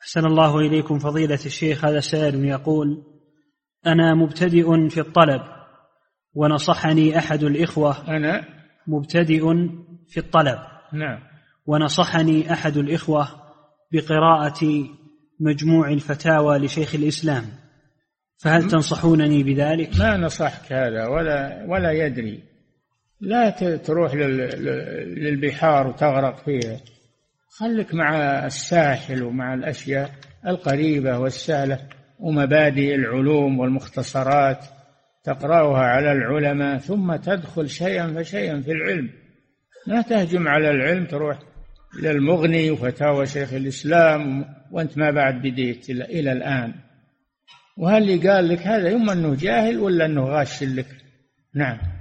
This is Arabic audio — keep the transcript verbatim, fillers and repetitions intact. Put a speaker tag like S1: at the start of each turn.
S1: أحسن الله إليكم فضيلة الشيخ. هذا سائل يقول: أنا مبتدئ في الطلب، ونصحني أحد الإخوة
S2: أنا
S1: مبتدئ في الطلب
S2: نعم
S1: ونصحني أحد الإخوة بقراءة مجموع الفتاوى لشيخ الإسلام، فهل تنصحونني بذلك؟
S2: ما نصحك هذا ولا ولا يدري. لا تروح للبحار وتغرق فيها، خلك مع الساحل ومع الأشياء القريبة والسهلة ومبادئ العلوم والمختصرات تقرأها على العلماء، ثم تدخل شيئا فشيئا في العلم. لا تهجم على العلم، تروح إلى المغني وفتاوى شيخ الإسلام وأنت ما بعد بديت إلى الآن. وهل اللي قال لك هذا يما أنه جاهل ولا أنه غاش لك؟ نعم.